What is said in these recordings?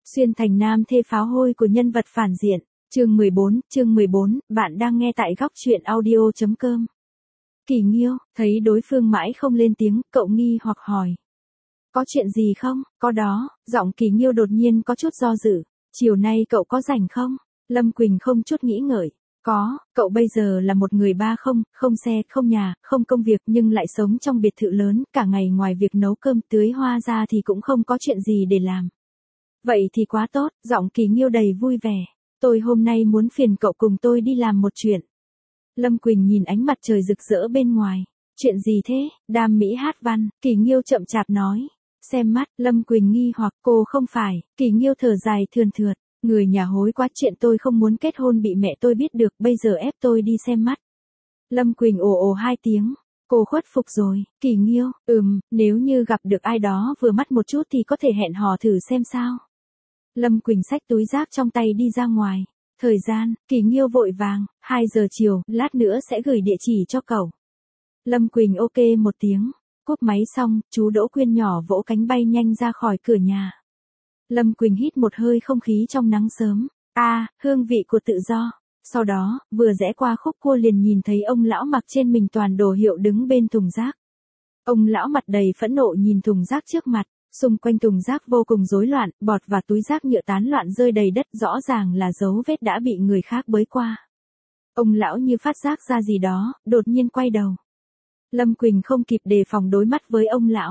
Xuyên thành nam thê pháo hôi của nhân vật phản diện. Chương 14, bạn đang nghe tại góc truyện audio.com. Kỳ Nghiêu, thấy đối phương mãi không lên tiếng, cậu nghi hoặc hỏi. Có chuyện gì không? Có đó, giọng Kỳ Nghiêu đột nhiên có chút do dự. Chiều nay cậu có rảnh không? Lâm Quỳnh không chút nghĩ ngợi. Có, cậu bây giờ là một người ba không xe, không nhà, không công việc nhưng lại sống trong biệt thự lớn, cả ngày ngoài việc nấu cơm tưới hoa ra thì cũng không có chuyện gì để làm. Vậy thì quá tốt, giọng Kỳ Nghiêu đầy vui vẻ. Tôi hôm nay muốn phiền cậu cùng tôi đi làm một chuyện. Lâm Quỳnh nhìn ánh mặt trời rực rỡ bên ngoài. Chuyện gì thế? Đam mỹ hát văn, Kỳ Nghiêu chậm chạp nói. Xem mắt, Lâm Quỳnh nghi hoặc cô không phải, Kỳ Nghiêu thở dài thườn thượt. Người nhà hối quá, chuyện tôi không muốn kết hôn bị mẹ tôi biết được, bây giờ ép tôi đi xem mắt. Lâm Quỳnh ồ ồ hai tiếng. Cô khuất phục rồi. Kỳ Nghiêu, nếu như gặp được ai đó vừa mắt một chút thì có thể hẹn hò thử xem sao. Lâm Quỳnh xách túi rác trong tay đi ra ngoài. Thời gian, Kỳ Nghiêu vội vàng, 2 giờ chiều, lát nữa sẽ gửi địa chỉ cho cậu. Lâm Quỳnh ok một tiếng. Cúp máy xong, chú Đỗ Quyên nhỏ vỗ cánh bay nhanh ra khỏi cửa nhà. Lâm Quỳnh hít một hơi không khí trong nắng sớm. Hương vị của tự do. Sau đó, vừa rẽ qua khúc cua liền nhìn thấy ông lão mặc trên mình toàn đồ hiệu đứng bên thùng rác. Ông lão mặt đầy phẫn nộ nhìn thùng rác trước mặt. Xung quanh thùng rác vô cùng rối loạn, bọt và túi rác nhựa tán loạn rơi đầy đất, rõ ràng là dấu vết đã bị người khác bới qua. Ông lão như phát giác ra gì đó, đột nhiên quay đầu. Lâm Quỳnh không kịp đề phòng đối mắt với ông lão.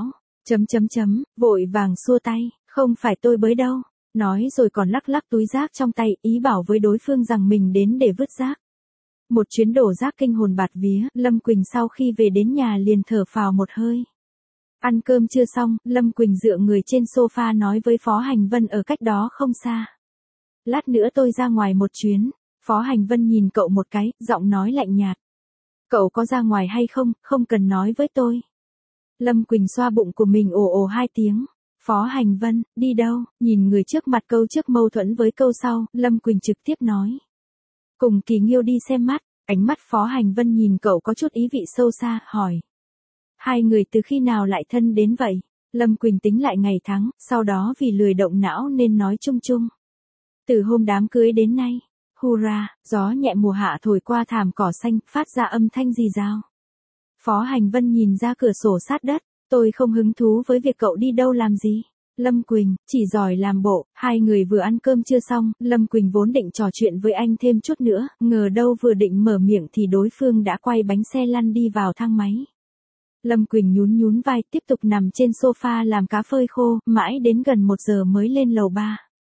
Vội vàng xua tay, không phải tôi bới đâu. Nói rồi còn lắc lắc túi rác trong tay, ý bảo với đối phương rằng mình đến để vứt rác. Một chuyến đổ rác kinh hồn bạt vía, Lâm Quỳnh sau khi về đến nhà liền thở phào một hơi. Ăn cơm chưa xong, Lâm Quỳnh dựa người trên sofa nói với Phó Hành Vân ở cách đó không xa. Lát nữa tôi ra ngoài một chuyến. Phó Hành Vân nhìn cậu một cái, giọng nói lạnh nhạt. Cậu có ra ngoài hay không, không cần nói với tôi. Lâm Quỳnh xoa bụng của mình ồ ồ hai tiếng. Phó Hành Vân, đi đâu? Nhìn người trước mặt câu trước mâu thuẫn với câu sau, Lâm Quỳnh trực tiếp nói. Cùng Kỳ Nghiêu đi xem mắt. Ánh mắt Phó Hành Vân nhìn cậu có chút ý vị sâu xa, hỏi. Hai người từ khi nào lại thân đến vậy? Lâm Quỳnh tính lại ngày tháng, sau đó vì lười động não nên nói chung chung. Từ hôm đám cưới đến nay. Hurra, gió nhẹ mùa hạ thổi qua thảm cỏ xanh, phát ra âm thanh rì rào. Phó Hành Vân nhìn ra cửa sổ sát đất. Tôi không hứng thú với việc cậu đi đâu làm gì. Lâm Quỳnh, chỉ giỏi làm bộ. Hai người vừa ăn cơm chưa xong, Lâm Quỳnh vốn định trò chuyện với anh thêm chút nữa, ngờ đâu vừa định mở miệng thì đối phương đã quay bánh xe lăn đi vào thang máy. Lâm Quỳnh nhún vai tiếp tục nằm trên sofa làm cá phơi khô, mãi đến gần 1 giờ mới lên lầu 3.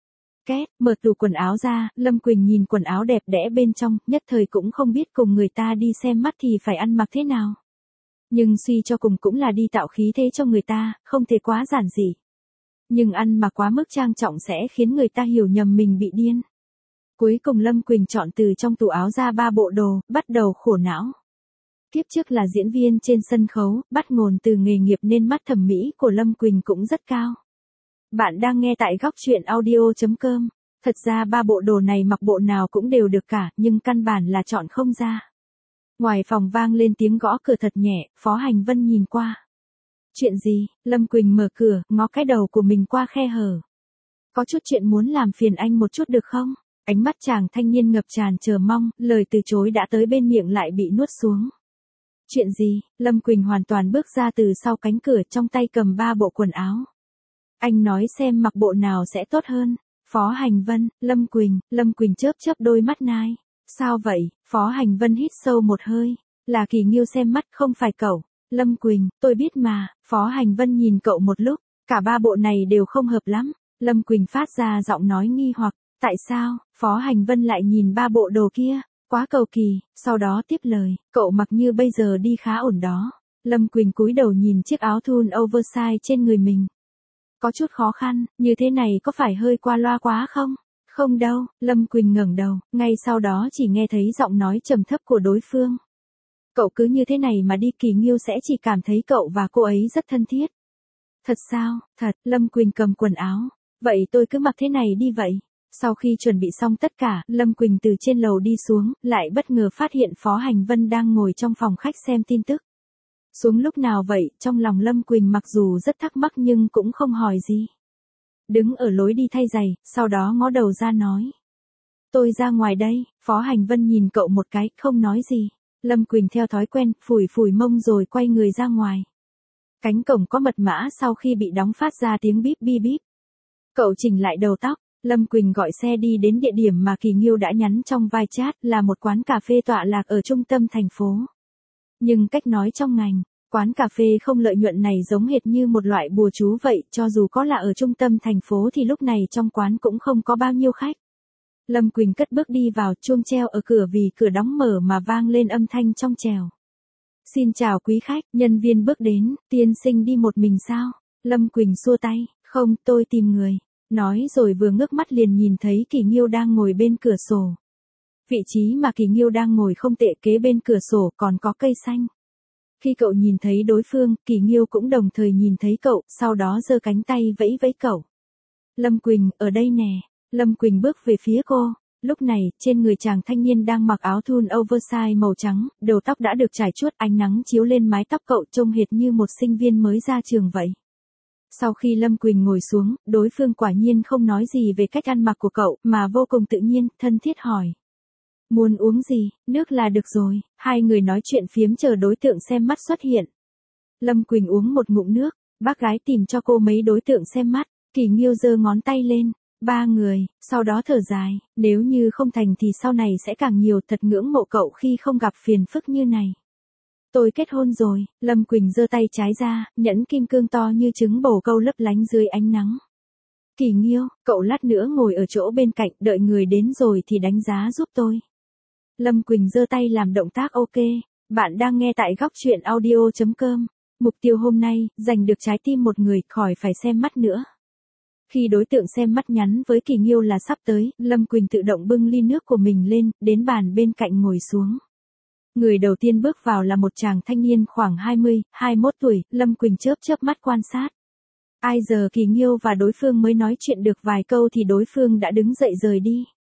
Mở tủ quần áo ra, Lâm Quỳnh nhìn quần áo đẹp đẽ bên trong, nhất thời cũng không biết cùng người ta đi xem mắt thì phải ăn mặc thế nào. Nhưng suy cho cùng cũng là đi tạo khí thế cho người ta, không thể quá giản dị. Nhưng ăn mặc quá mức trang trọng sẽ khiến người ta hiểu nhầm mình bị điên. Cuối cùng Lâm Quỳnh chọn từ trong tủ áo ra 3 bộ đồ, bắt đầu khổ não. Kiếp trước là diễn viên trên sân khấu, bắt nguồn từ nghề nghiệp nên mắt thẩm mỹ của Lâm Quỳnh cũng rất cao. Bạn đang nghe tại góc truyện audio.com. Thật ra 3 bộ đồ này mặc bộ nào cũng đều được cả, nhưng căn bản là chọn không ra. Ngoài phòng vang lên tiếng gõ cửa thật nhẹ, Phó Hành Vân nhìn qua. Chuyện gì? Lâm Quỳnh mở cửa, ngó cái đầu của mình qua khe hở. Có chút chuyện muốn làm phiền anh một chút được không? Ánh mắt chàng thanh niên ngập tràn chờ mong, lời từ chối đã tới bên miệng lại bị nuốt xuống. Chuyện gì? Lâm Quỳnh hoàn toàn bước ra từ sau cánh cửa, trong tay cầm 3 bộ quần áo. Anh nói xem mặc bộ nào sẽ tốt hơn. Phó Hành Vân, Lâm Quỳnh chớp đôi mắt nai. Sao vậy? Phó Hành Vân hít sâu một hơi. Là Kỳ Nghiêu xem mắt, không phải cậu. Lâm Quỳnh, tôi biết mà. Phó Hành Vân nhìn cậu một lúc, cả 3 bộ này đều không hợp lắm. Lâm Quỳnh phát ra giọng nói nghi hoặc. Tại sao? Phó Hành Vân lại nhìn 3 bộ đồ kia. Quá cầu kỳ, sau đó tiếp lời, cậu mặc như bây giờ đi khá ổn đó. Lâm Quỳnh cúi đầu nhìn chiếc áo thun oversize trên người mình. Có chút khó khăn, như thế này có phải hơi qua loa quá không? Không đâu, Lâm Quỳnh ngẩng đầu, ngay sau đó chỉ nghe thấy giọng nói trầm thấp của đối phương. Cậu cứ như thế này mà đi, Kỳ Nghiêu sẽ chỉ cảm thấy cậu và cô ấy rất thân thiết. Thật sao? Thật, Lâm Quỳnh cầm quần áo. Vậy tôi cứ mặc thế này đi vậy. Sau khi chuẩn bị xong tất cả, Lâm Quỳnh từ trên lầu đi xuống, lại bất ngờ phát hiện Phó Hành Vân đang ngồi trong phòng khách xem tin tức. Xuống lúc nào vậy? Trong lòng Lâm Quỳnh mặc dù rất thắc mắc nhưng cũng không hỏi gì. đứng ở lối đi thay giày, sau đó ngó đầu ra nói. Tôi ra ngoài đây. Phó Hành Vân nhìn cậu một cái, không nói gì. Lâm Quỳnh theo thói quen, phủi phủi mông rồi quay người ra ngoài. Cánh cổng có mật mã sau khi bị đóng phát ra tiếng bíp bi bíp. Cậu chỉnh lại đầu tóc, Lâm Quỳnh gọi xe đi đến địa điểm mà Kỳ Nghiêu đã nhắn trong vai chat, là một quán cà phê tọa lạc ở trung tâm thành phố. Nhưng cách nói trong ngành, quán cà phê không lợi nhuận này giống hệt như một loại bùa chú vậy, cho dù có là ở trung tâm thành phố thì lúc này trong quán cũng không có bao nhiêu khách. Lâm Quỳnh cất bước đi vào, chuông treo ở cửa vì cửa đóng mở mà vang lên âm thanh trong trẻo. Xin chào quý khách, nhân viên bước đến, tiên sinh đi một mình sao? Lâm Quỳnh xua tay, không, tôi tìm người. Nói rồi vừa ngước mắt liền nhìn thấy Kỳ Nghiêu đang ngồi bên cửa sổ. Vị trí mà Kỳ Nghiêu đang ngồi không tệ, kế bên cửa sổ còn có cây xanh. Khi cậu nhìn thấy đối phương, Kỳ Nghiêu cũng đồng thời nhìn thấy cậu, sau đó giơ cánh tay vẫy vẫy cậu. Lâm Quỳnh, ở đây nè. Lâm Quỳnh bước về phía cô. Lúc này, trên người chàng thanh niên đang mặc áo thun oversize màu trắng, đầu tóc đã được trải chuốt, ánh nắng chiếu lên mái tóc cậu trông hệt như một sinh viên mới ra trường vậy. Sau khi Lâm Quỳnh ngồi xuống, đối phương quả nhiên không nói gì về cách ăn mặc của cậu, mà vô cùng tự nhiên, thân thiết hỏi. Muốn uống gì, nước là được rồi. Hai người nói chuyện phiếm chờ đối tượng xem mắt xuất hiện. Lâm Quỳnh uống một ngụm nước, bác gái tìm cho cô mấy đối tượng xem mắt. Kỳ Nghiêu giơ ngón tay lên. 3 người, sau đó thở dài, nếu như không thành thì sau này sẽ càng nhiều, thật ngưỡng mộ cậu khi không gặp phiền phức như này. Tôi kết hôn rồi. Lâm Quỳnh giơ tay trái ra, nhẫn kim cương to như trứng bồ câu lấp lánh dưới ánh nắng. Kỳ Nghiêu, cậu lát nữa ngồi ở chỗ bên cạnh, đợi người đến rồi thì đánh giá giúp tôi. Lâm Quỳnh giơ tay làm động tác ok. Bạn đang nghe tại góc truyện audio.com. Mục tiêu hôm nay, giành được trái tim một người, khỏi phải xem mắt nữa. Khi đối tượng xem mắt nhắn với Kỳ Nghiêu là sắp tới, Lâm Quỳnh tự động bưng ly nước của mình lên, đến bàn bên cạnh ngồi xuống. Người đầu tiên bước vào là một chàng thanh niên khoảng 20, 21 tuổi, Lâm Quỳnh chớp chớp mắt quan sát. Ai giờ Kỳ Nghiêu và đối phương mới nói chuyện được vài câu thì đối phương đã đứng dậy rời đi.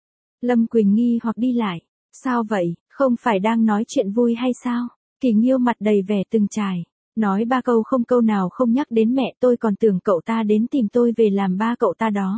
Lâm Quỳnh nghi hoặc đi lại. Sao vậy, không phải đang nói chuyện vui hay sao? Kỳ Nghiêu mặt đầy vẻ từng trải. Nói 3 câu không câu nào không nhắc đến mẹ, tôi còn tưởng cậu ta đến tìm tôi về làm ba cậu ta đó.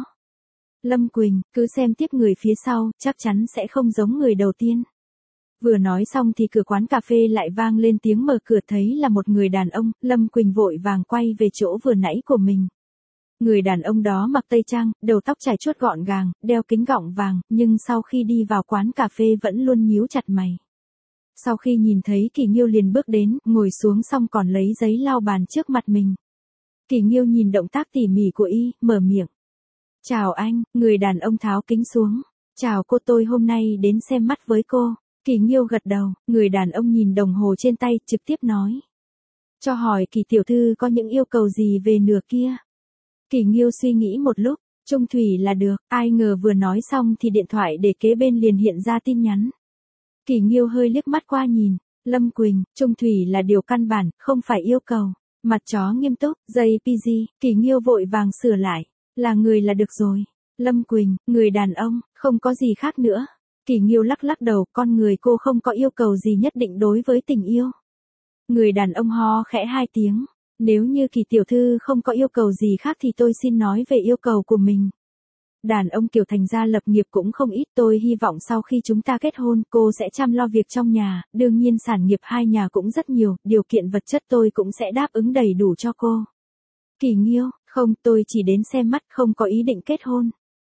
Lâm Quỳnh, cứ xem tiếp người phía sau, chắc chắn sẽ không giống người đầu tiên. Vừa nói xong thì cửa quán cà phê lại vang lên tiếng mở cửa, thấy là một người đàn ông, Lâm Quỳnh vội vàng quay về chỗ vừa nãy của mình. Người đàn ông đó mặc tây trang, đầu tóc trải chuốt gọn gàng, đeo kính gọng vàng, nhưng sau khi đi vào quán cà phê vẫn luôn nhíu chặt mày. Sau khi nhìn thấy Kỳ Nghiêu liền bước đến, ngồi xuống xong còn lấy giấy lau bàn trước mặt mình. Kỳ Nghiêu nhìn động tác tỉ mỉ của y, mở miệng. Chào anh, người đàn ông tháo kính xuống. Chào cô, tôi hôm nay đến xem mắt với cô. Kỳ Nghiêu gật đầu, người đàn ông nhìn đồng hồ trên tay, trực tiếp nói. Cho hỏi Kỳ tiểu thư có những yêu cầu gì về nửa kia? Kỳ Nghiêu suy nghĩ một lúc, trung thủy là được, ai ngờ vừa nói xong thì điện thoại để kế bên liền hiện ra tin nhắn. Kỳ Nghiêu hơi liếc mắt qua nhìn, Lâm Quỳnh, trung thủy là điều căn bản, không phải yêu cầu. Mặt chó nghiêm túc, JPG, Kỳ Nghiêu vội vàng sửa lại, là người là được rồi. Lâm Quỳnh, người đàn ông, không có gì khác nữa. Kỳ Nghiêu lắc lắc đầu, con người cô không có yêu cầu gì nhất định đối với tình yêu. Người đàn ông ho khẽ 2 tiếng, nếu như Kỳ tiểu thư không có yêu cầu gì khác thì tôi xin nói về yêu cầu của mình. Đàn ông kiểu thành gia lập nghiệp cũng không ít, tôi hy vọng sau khi chúng ta kết hôn, cô sẽ chăm lo việc trong nhà, đương nhiên sản nghiệp hai nhà cũng rất nhiều, điều kiện vật chất tôi cũng sẽ đáp ứng đầy đủ cho cô. Kỳ Nghiêu, không, tôi chỉ đến xem mắt, không có ý định kết hôn.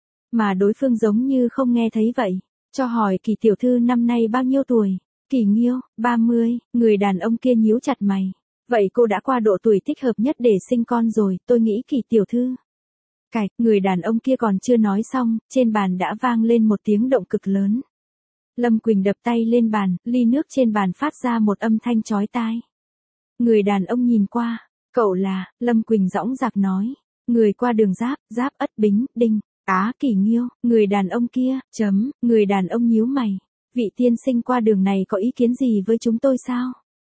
Mà đối phương giống như không nghe thấy vậy. Cho hỏi Kỳ tiểu thư năm nay bao nhiêu tuổi? Kỳ Nghiêu, 30, người đàn ông kia nhíu chặt mày. Vậy cô đã qua độ tuổi thích hợp nhất để sinh con rồi, tôi nghĩ Kỳ tiểu thư. Cạch, người đàn ông kia còn chưa nói xong, trên bàn đã vang lên một tiếng động cực lớn. Lâm Quỳnh đập tay lên bàn, ly nước trên bàn phát ra một âm thanh chói tai. Người đàn ông nhìn qua, cậu là, Lâm Quỳnh dõng dạc nói, người qua đường Giáp Ất Bính, Đinh, Kỳ Nghiêu, người đàn ông kia, người đàn ông nhíu mày, vị tiên sinh qua đường này có ý kiến gì với chúng tôi sao?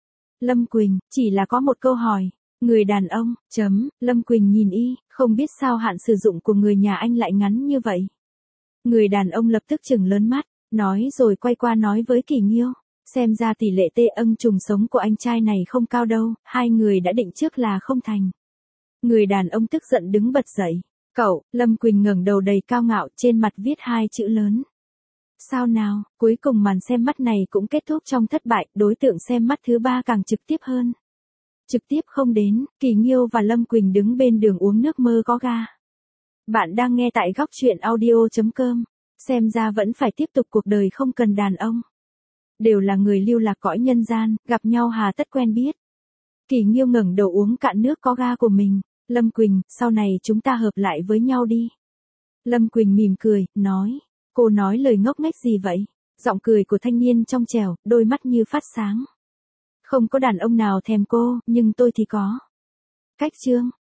Lâm Quỳnh, chỉ là có một câu hỏi. Người đàn ông, Lâm Quỳnh nhìn y, không biết sao hạn sử dụng của người nhà anh lại ngắn như vậy. Người đàn ông lập tức trừng lớn mắt, nói rồi quay qua nói với Kỳ Nghiêu, xem ra tỷ lệ tê âng trùng sống của anh trai này không cao đâu, hai người đã định trước là không thành. Người đàn ông tức giận đứng bật dậy, Cậu, Lâm Quỳnh ngẩng đầu đầy cao ngạo, trên mặt viết hai chữ lớn. Sao nào, cuối cùng màn xem mắt này cũng kết thúc trong thất bại, đối tượng xem mắt thứ ba càng trực tiếp hơn. Trực tiếp không đến, Kỳ Nghiêu và Lâm Quỳnh đứng bên đường uống nước mơ có ga. Bạn đang nghe tại góc chuyện audio.com. Xem ra vẫn phải tiếp tục cuộc đời không cần đàn ông. Đều là người lưu lạc cõi nhân gian, gặp nhau hà tất quen biết. Kỳ Nghiêu ngẩng đầu uống cạn nước có ga của mình. Lâm Quỳnh, sau này chúng ta hợp lại với nhau đi. Lâm Quỳnh mỉm cười, nói. Cô nói lời ngốc nghếch gì vậy? Giọng cười của thanh niên trong trẻo, đôi mắt như phát sáng. Không có đàn ông nào thèm cô, nhưng tôi thì có. Cách chương.